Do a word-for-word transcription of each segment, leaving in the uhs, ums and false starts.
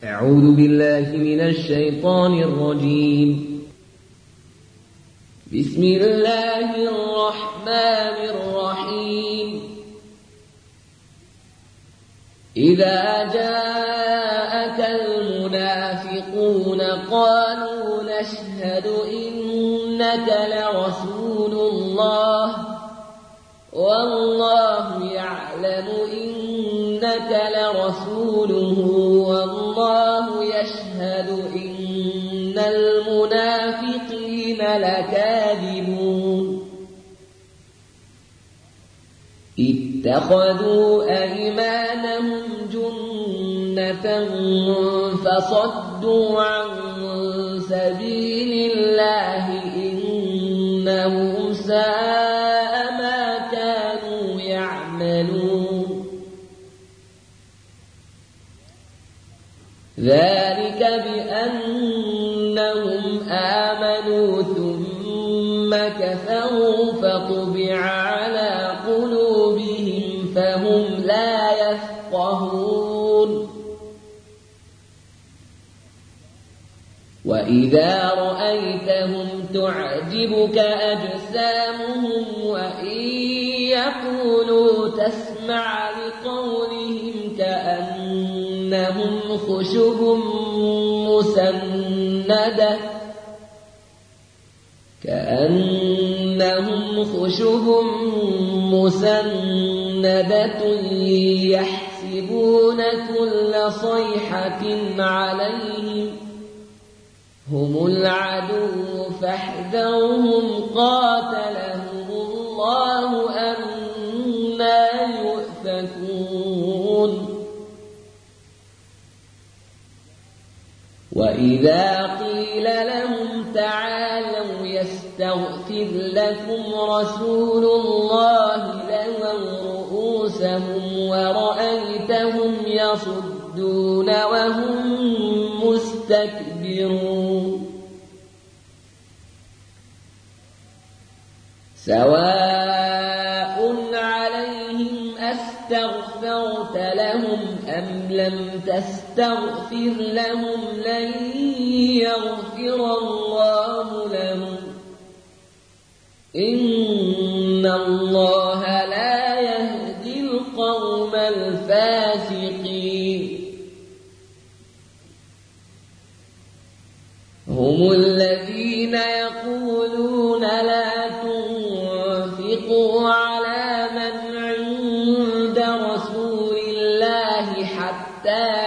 أعوذ بالله من الشيطان الرجيم. بسم الله الرحمن الرحيم. إذا جاءك المنافقون قالوا نشهد إنك لرسول الله والله يعلم إنك لرسوله والله يشهد إن المنافقين لكاذبون. اتخذوا أيمانهم جنة فصدوا عن سبيل الله إنهم ساء ما كانوا يعملون. ذلك بأنهم آمنوا ثم كفروا فطبع على قلوبهم فهم لا يفقهون. وإذا رأيتهم تعجبك أجسامهم وإن يقولوا تسمع لقولهم كأنهم خشب مسندة كأنهم خشب مسندة يحسبون كل صيحة عليهم هم العدو فاحذرهم قاتلهم الله أنى يؤفكون. وإذا قيل لهم تعالوا يستغفر لكم رسول الله لووا رؤوسهم ورأيتهم يصدون وهم مستكبرون. سواء عليهم أستغفرت لهم أم لم تستغفر لهم لن يغفر الله لهم إن الله لا يهدي القوم الفاسقين. هم الذين يقولون لا تنفقوا على من عند رسول الله حتى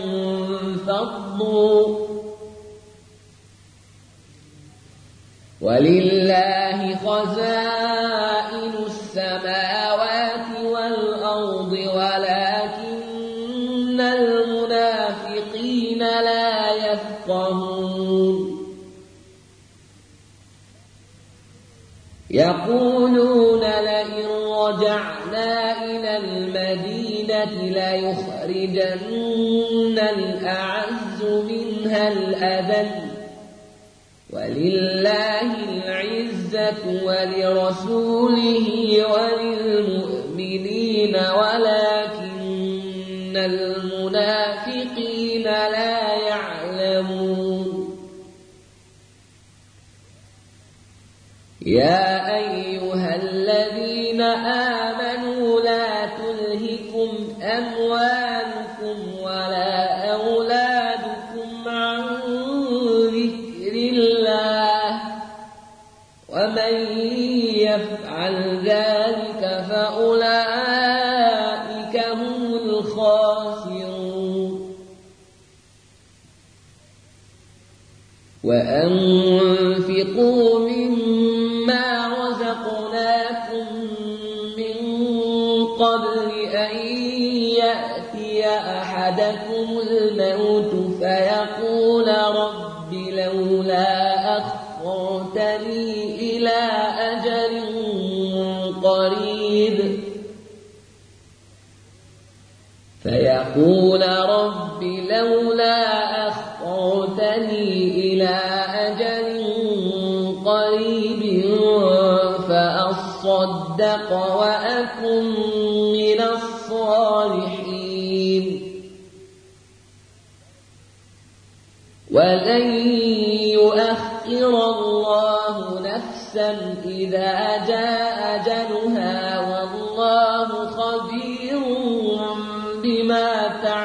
ينفضوا ولله خزائن السماوات والأرض ولكن المنافقين لا يفقهون. يقولون لئن رجعنا إلى المدينة ليخرجن الأعز منها الأذل ولله العزة ولرسوله وللمؤمنين ولكن المنافقين لا يعلمون. يا أيها الذين آمنوا لا تلهكم أموالكم ولا أولادكم عن ذكر الله ومن يفعل ذلك فأولئك هم الخاسرون. وأنفقوا مما رزقناكم من قبل أن يأتي أحدكم الموت فيقول رب لولا أخرتني إلى أجل قريب فيقول رب لولا أخرتني إلى أجل قريب فأصدق وأكن من الصالحين. ولن يؤخر الله نفسا إذا جاء أجلها والله خبير بما تعملون.